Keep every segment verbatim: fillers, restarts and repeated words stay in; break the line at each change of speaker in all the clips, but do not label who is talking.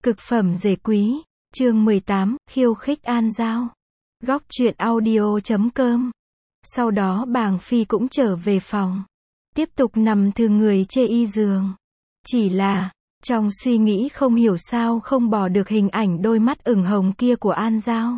Cực phẩm rể quý, chương mười tám, khiêu khích An Giao. Góc truyện audio chấm com. Sau đó Bàng Phi cũng trở về phòng. Tiếp tục nằm thư người chê y giường. Chỉ là, trong suy nghĩ không hiểu sao không bỏ được hình ảnh đôi mắt ửng hồng kia của An Giao.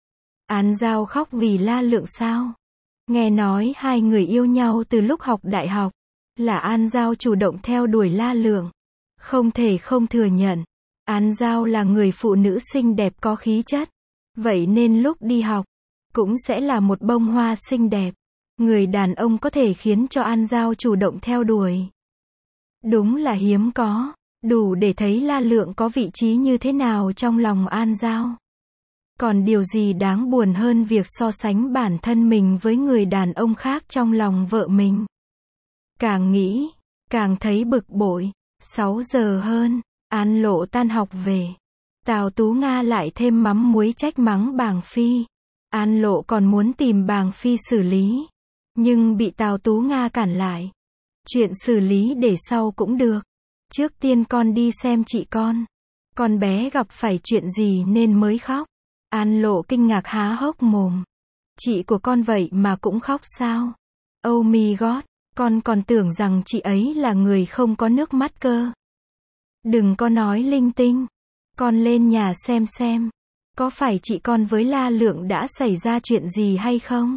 An Giao khóc vì La Lượng sao? Nghe nói hai người yêu nhau từ lúc học đại học. Là An Giao chủ động theo đuổi La Lượng. Không thể không thừa nhận. An Giao là người phụ nữ xinh đẹp có khí chất. Vậy nên lúc đi học, cũng sẽ là một bông hoa xinh đẹp. Người đàn ông có thể khiến cho An Giao chủ động theo đuổi. Đúng là hiếm có. Đủ để thấy La Lượng có vị trí như thế nào trong lòng An Giao. Còn điều gì đáng buồn hơn việc so sánh bản thân mình với người đàn ông khác trong lòng vợ mình. Càng nghĩ, càng thấy bực bội. sáu giờ hơn. An Lộ tan học về. Tào Tú Nga lại thêm mắm muối trách mắng Bàng Phi. An Lộ còn muốn tìm Bàng Phi xử lý. Nhưng bị Tào Tú Nga cản lại. Chuyện xử lý để sau cũng được. Trước tiên con đi xem chị con. Con bé gặp phải chuyện gì nên mới khóc. An Lộ kinh ngạc há hốc mồm. Chị của con vậy mà cũng khóc sao? Oh my god, con còn tưởng rằng chị ấy là người không có nước mắt cơ. Đừng có nói linh tinh. Con lên nhà xem xem. Có phải chị con với La Lượng đã xảy ra chuyện gì hay không?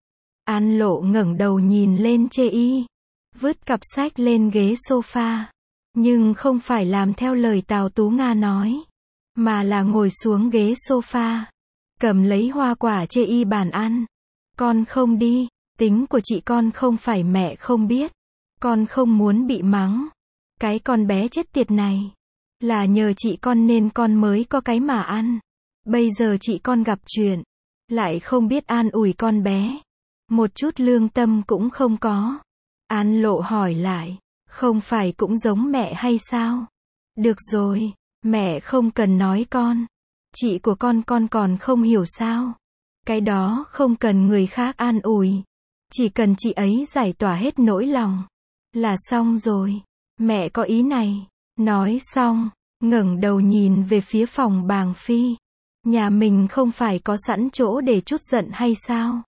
An Lộ ngẩng đầu nhìn lên chê y. Vứt cặp sách lên ghế sofa. Nhưng không phải làm theo lời Tào Tú Nga nói. Mà là ngồi xuống ghế sofa. Cầm lấy hoa quả chê y bàn ăn. Con không đi. Tính của chị con không phải mẹ không biết. Con không muốn bị mắng. Cái con bé chết tiệt này. Là nhờ chị con nên con mới có cái mà ăn. Bây giờ chị con gặp chuyện. Lại không biết an ủi con bé. Một chút lương tâm cũng không có. An Lộ hỏi lại. Không phải cũng giống mẹ hay sao? Được rồi. Mẹ không cần nói con. Chị của con con còn không hiểu sao? Cái đó không cần người khác an ủi. Chỉ cần chị ấy giải tỏa hết nỗi lòng. Là xong rồi. Mẹ có ý này. Nói xong, ngẩng đầu nhìn về phía phòng Bàng Phi. Nhà mình không phải có sẵn chỗ để trút giận hay sao?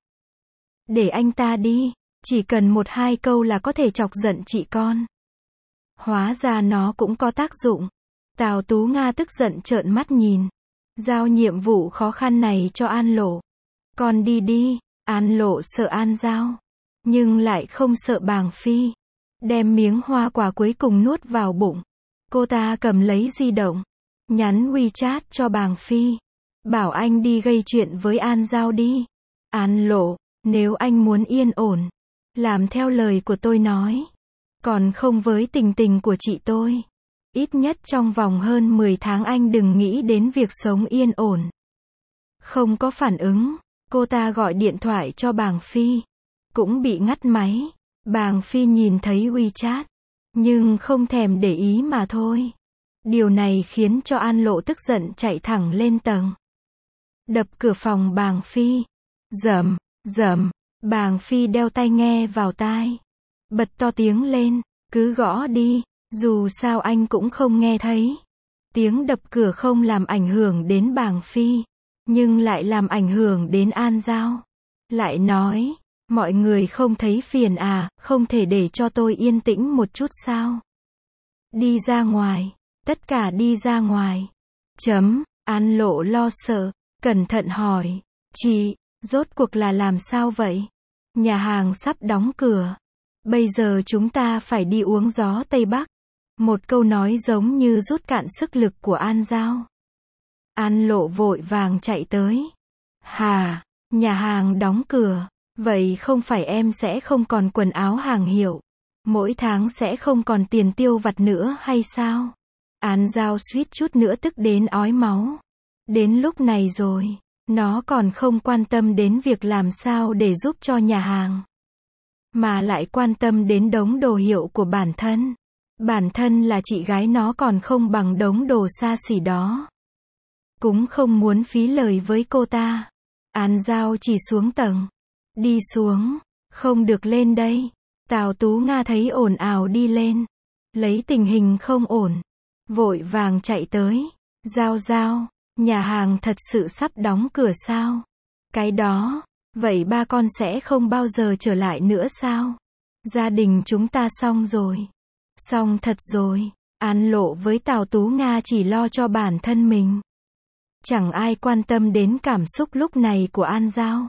Để anh ta đi. Chỉ cần một hai câu là có thể chọc giận chị con. Hóa ra nó cũng có tác dụng. Tào Tú Nga tức giận trợn mắt nhìn. Giao nhiệm vụ khó khăn này cho An Lộ. Con đi đi. An Lộ sợ An Giao. Nhưng lại không sợ Bàng Phi. Đem miếng hoa quả cuối cùng nuốt vào bụng. Cô ta cầm lấy di động. Nhắn WeChat cho Bàng Phi. Bảo anh đi gây chuyện với An Giao đi. An Lộ, nếu anh muốn yên ổn. Làm theo lời của tôi nói. Còn không với tình tình của chị tôi. Ít nhất trong vòng hơn mười tháng anh đừng nghĩ đến việc sống yên ổn. Không có phản ứng. Cô ta gọi điện thoại cho Bàng Phi. Cũng bị ngắt máy. Bàng Phi nhìn thấy WeChat. Nhưng không thèm để ý mà thôi. Điều này khiến cho An Lộ tức giận chạy thẳng lên tầng. Đập cửa phòng Bàng Phi. Rầm, rầm. Bàng Phi đeo tai nghe vào tai. Bật to tiếng lên. Cứ gõ đi. Dù sao anh cũng không nghe thấy. Tiếng đập cửa không làm ảnh hưởng đến Bàng Phi. Nhưng lại làm ảnh hưởng đến An Giao. Lại nói. Mọi người không thấy phiền à, không thể để cho tôi yên tĩnh một chút sao? Đi ra ngoài. Tất cả đi ra ngoài. Chấm. An Lộ lo sợ. Cẩn thận hỏi. Chị, rốt cuộc là làm sao vậy? Nhà hàng sắp đóng cửa. Bây giờ chúng ta phải đi uống gió Tây Bắc. Một câu nói giống như rút cạn sức lực của An Giao. An Lộ vội vàng chạy tới. Hà, nhà hàng đóng cửa. Vậy không phải em sẽ không còn quần áo hàng hiệu. Mỗi tháng sẽ không còn tiền tiêu vặt nữa hay sao? An Giao suýt chút nữa tức đến ói máu. Đến lúc này rồi, nó còn không quan tâm đến việc làm sao để giúp cho nhà hàng. Mà lại quan tâm đến đống đồ hiệu của bản thân. Bản thân là chị gái nó còn không bằng đống đồ xa xỉ đó. Cũng không muốn phí lời với cô ta. An Giao chỉ xuống tầng. Đi xuống. Không được lên đây. Tào Tú Nga thấy ồn ào đi lên. Lấy tình hình không ổn. Vội vàng chạy tới. Giao Giao, nhà hàng thật sự sắp đóng cửa sao? Cái đó, vậy ba con sẽ không bao giờ trở lại nữa sao? Gia đình chúng ta xong rồi. Xong thật rồi. An Lộ với Tào Tú Nga chỉ lo cho bản thân mình. Chẳng ai quan tâm đến cảm xúc lúc này của An Giao.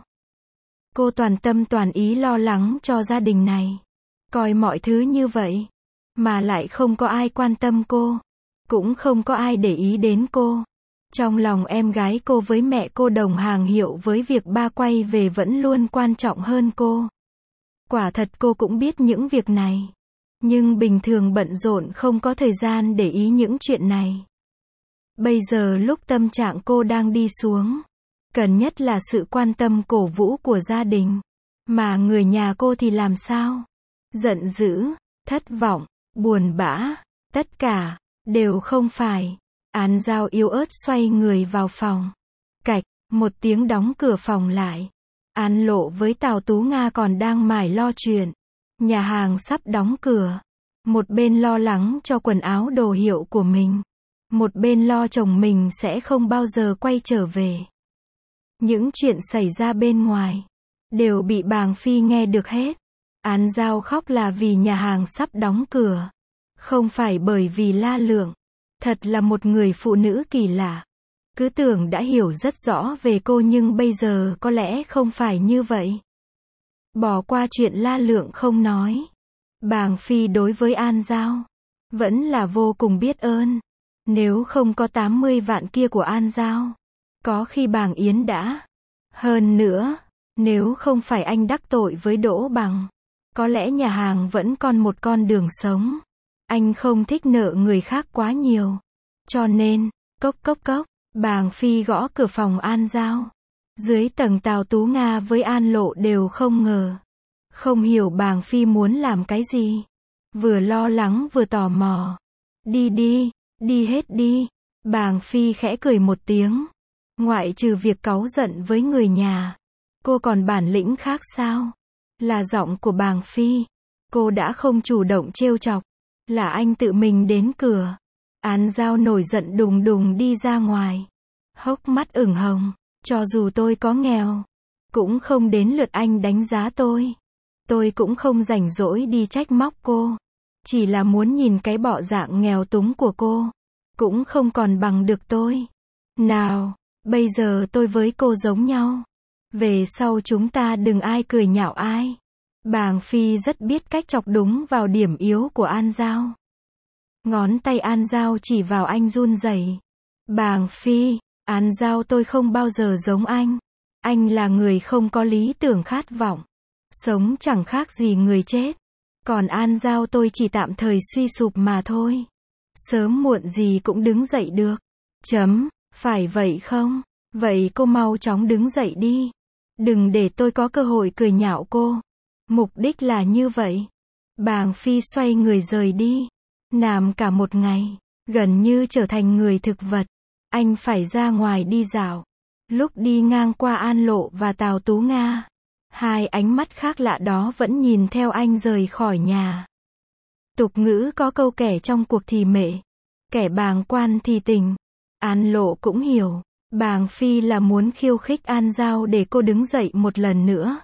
Cô toàn tâm toàn ý lo lắng cho gia đình này. Coi mọi thứ như vậy. Mà lại không có ai quan tâm cô. Cũng không có ai để ý đến cô. Trong lòng em gái cô với mẹ cô đồng hàng hiệu với việc ba quay về vẫn luôn quan trọng hơn cô. Quả thật cô cũng biết những việc này. Nhưng bình thường bận rộn không có thời gian để ý những chuyện này. Bây giờ lúc tâm trạng cô đang đi xuống, cần nhất là sự quan tâm cổ vũ của gia đình. Mà người nhà cô thì làm sao? Giận dữ, thất vọng, buồn bã, tất cả, đều không phải. An Giao yếu ớt xoay người vào phòng. Cạch, một tiếng đóng cửa phòng lại. An Lộ với Tào Tú Nga còn đang mải lo chuyện. Nhà hàng sắp đóng cửa. Một bên lo lắng cho quần áo đồ hiệu của mình. Một bên lo chồng mình sẽ không bao giờ quay trở về. Những chuyện xảy ra bên ngoài đều bị Bàng Phi nghe được hết. An Giao khóc là vì nhà hàng sắp đóng cửa. Không phải bởi vì La Lượng. Thật là một người phụ nữ kỳ lạ. Cứ tưởng đã hiểu rất rõ về cô nhưng bây giờ có lẽ không phải như vậy. Bỏ qua chuyện La Lượng không nói. Bàng Phi đối với An Giao vẫn là vô cùng biết ơn. Nếu không có tám mươi vạn kia của An Giao, có khi Bàng Yến đã. Hơn nữa, nếu không phải anh đắc tội với Đỗ Bằng, có lẽ nhà hàng vẫn còn một con đường sống. Anh không thích nợ người khác quá nhiều. Cho nên, cốc cốc cốc, Bàng Phi gõ cửa phòng An Giao. Dưới tầng Tào Tú Nga với An Lộ đều không ngờ. Không hiểu Bàng Phi muốn làm cái gì. Vừa lo lắng vừa tò mò. Đi đi, đi hết đi. Bàng Phi khẽ cười một tiếng. Ngoại trừ việc cáu giận với người nhà, cô còn bản lĩnh khác sao? Là giọng của Bàng Phi. Cô đã không chủ động trêu chọc. Là anh tự mình đến cửa. An Giao nổi giận đùng đùng đi ra ngoài. Hốc mắt ửng hồng. Cho dù tôi có nghèo, cũng không đến lượt anh đánh giá tôi. Tôi cũng không rảnh rỗi đi trách móc cô. Chỉ là muốn nhìn cái bộ dạng nghèo túng của cô. Cũng không còn bằng được tôi. Nào, bây giờ tôi với cô giống nhau. Về sau chúng ta đừng ai cười nhạo ai. Bàng Phi rất biết cách chọc đúng vào điểm yếu của An Giao. Ngón tay An Giao chỉ vào anh run rẩy. Bàng Phi, An Giao tôi không bao giờ giống anh. Anh là người không có lý tưởng khát vọng. Sống chẳng khác gì người chết. Còn An Giao tôi chỉ tạm thời suy sụp mà thôi. Sớm muộn gì cũng đứng dậy được. Chấm, phải vậy không? Vậy cô mau chóng đứng dậy đi. Đừng để tôi có cơ hội cười nhạo cô. Mục đích là như vậy. Bàng Phi xoay người rời đi. Nằm cả một ngày, gần như trở thành người thực vật. Anh phải ra ngoài đi dạo. Lúc đi ngang qua An Lộ và Tào Tú Nga, hai ánh mắt khác lạ đó vẫn nhìn theo anh rời khỏi nhà. Tục ngữ có câu kẻ trong cuộc thì mệ, kẻ bàng quan thì tình. An Lộ cũng hiểu, Bàng Phi là muốn khiêu khích An Giao để cô đứng dậy một lần nữa.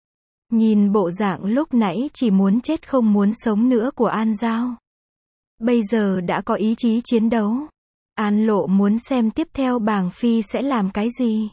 Nhìn bộ dạng lúc nãy chỉ muốn chết không muốn sống nữa của An Giao. Bây giờ đã có ý chí chiến đấu. An Lộ muốn xem tiếp theo Bàng Phi sẽ làm cái gì.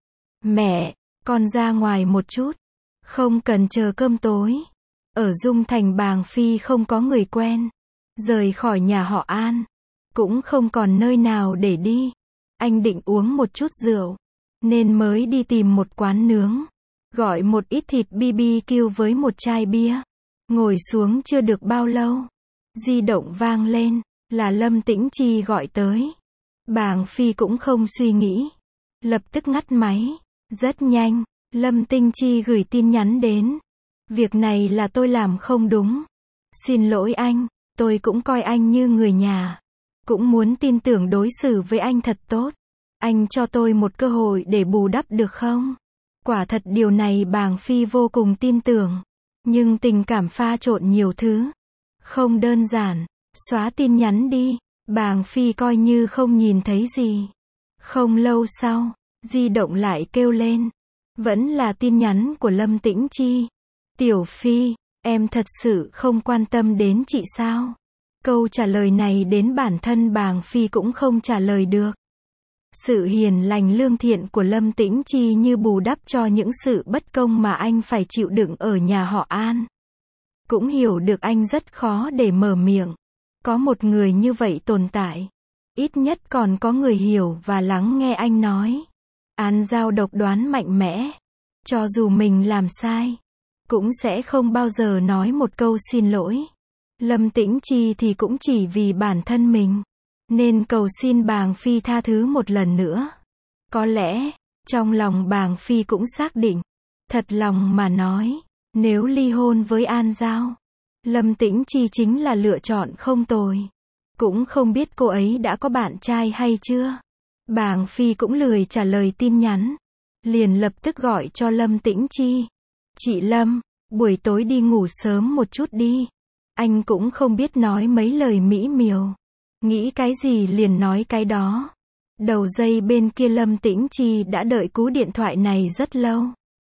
Mẹ, con ra ngoài một chút. Không cần chờ cơm tối. Ở Dung Thành Bàng Phi không có người quen. Rời khỏi nhà họ An. Cũng không còn nơi nào để đi. Anh định uống một chút rượu. Nên mới đi tìm một quán nướng. Gọi một ít thịt bê bê kiu với một chai bia. Ngồi xuống chưa được bao lâu. Di động vang lên. Là Lâm Tĩnh Chi gọi tới. Bàng Phi cũng không suy nghĩ. Lập tức ngắt máy. Rất nhanh, Lâm Tĩnh Chi gửi tin nhắn đến. Việc này là tôi làm không đúng. Xin lỗi anh, tôi cũng coi anh như người nhà. Cũng muốn tin tưởng đối xử với anh thật tốt. Anh cho tôi một cơ hội để bù đắp được không? Quả thật điều này Bàng Phi vô cùng tin tưởng. Nhưng tình cảm pha trộn nhiều thứ. Không đơn giản. Xóa tin nhắn đi. Bàng Phi coi như không nhìn thấy gì. Không lâu sau, di động lại kêu lên. Vẫn là tin nhắn của Lâm Tĩnh Chi. Tiểu Phi, em thật sự không quan tâm đến chị sao? Câu trả lời này đến bản thân Bàng Phi cũng không trả lời được. Sự hiền lành lương thiện của Lâm Tĩnh Chi như bù đắp cho những sự bất công mà anh phải chịu đựng ở nhà họ An. Cũng hiểu được anh rất khó để mở miệng. Có một người như vậy tồn tại. Ít nhất còn có người hiểu và lắng nghe anh nói. An Giao độc đoán mạnh mẽ. Cho dù mình làm sai, cũng sẽ không bao giờ nói một câu xin lỗi. Lâm Tĩnh Chi thì cũng chỉ vì bản thân mình, nên cầu xin Bàng Phi tha thứ một lần nữa. Có lẽ, trong lòng Bàng Phi cũng xác định, thật lòng mà nói, nếu ly hôn với An Giao, Lâm Tĩnh Chi chính là lựa chọn không tồi. Cũng không biết cô ấy đã có bạn trai hay chưa. Bàng Phi cũng lười trả lời tin nhắn, liền lập tức gọi cho Lâm Tĩnh Chi. Chị Lâm, buổi tối đi ngủ sớm một chút đi. Anh cũng không biết nói mấy lời mỹ miều. Nghĩ cái gì liền nói cái đó. Đầu dây bên kia Lâm Tĩnh Chi đã đợi cú điện thoại này rất lâu.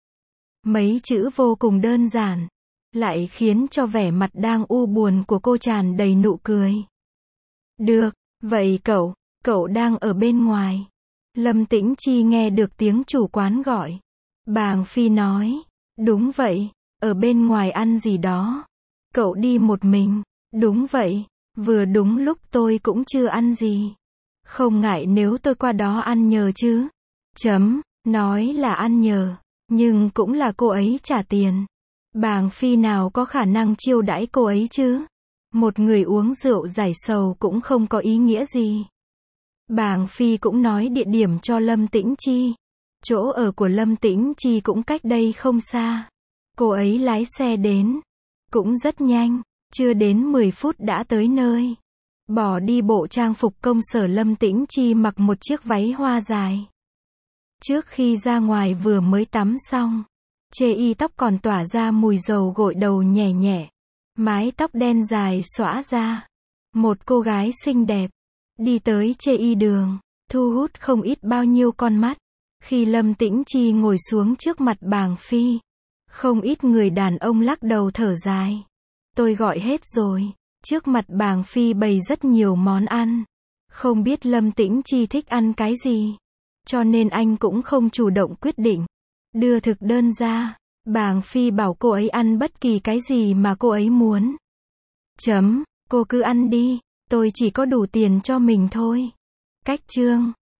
Mấy chữ vô cùng đơn giản, lại khiến cho vẻ mặt đang u buồn của cô tràn đầy nụ cười. Được, vậy cậu, cậu đang ở bên ngoài. Lâm Tĩnh Chi nghe được tiếng chủ quán gọi. Bàng Phi nói, đúng vậy, ở bên ngoài ăn gì đó. Cậu đi một mình, đúng vậy, vừa đúng lúc tôi cũng chưa ăn gì. Không ngại nếu tôi qua đó ăn nhờ chứ. Chấm, nói là ăn nhờ, nhưng cũng là cô ấy trả tiền. Bàng Phi nào có khả năng chiêu đãi cô ấy chứ. Một người uống rượu giải sầu cũng không có ý nghĩa gì. Bàng Phi cũng nói địa điểm cho Lâm Tĩnh Chi. Chỗ ở của Lâm Tĩnh Chi cũng cách đây không xa. Cô ấy lái xe đến. Cũng rất nhanh, chưa đến mười phút đã tới nơi. Bỏ đi bộ trang phục công sở, Lâm Tĩnh Chi mặc một chiếc váy hoa dài. Trước khi ra ngoài vừa mới tắm xong, chê y tóc còn tỏa ra mùi dầu gội đầu nhẹ nhẹ. Mái tóc đen dài xõa ra. Một cô gái xinh đẹp, đi tới chê y đường, thu hút không ít bao nhiêu con mắt. Khi Lâm Tĩnh Chi ngồi xuống trước mặt Bàng Phi, không ít người đàn ông lắc đầu thở dài. Tôi gọi hết rồi. Trước mặt Bàng Phi bày rất nhiều món ăn. Không biết Lâm Tĩnh Chi thích ăn cái gì, cho nên anh cũng không chủ động quyết định. Đưa thực đơn ra, Bàng Phi bảo cô ấy ăn bất kỳ cái gì mà cô ấy muốn. Chấm, cô cứ ăn đi, tôi chỉ có đủ tiền cho mình thôi. Cách chương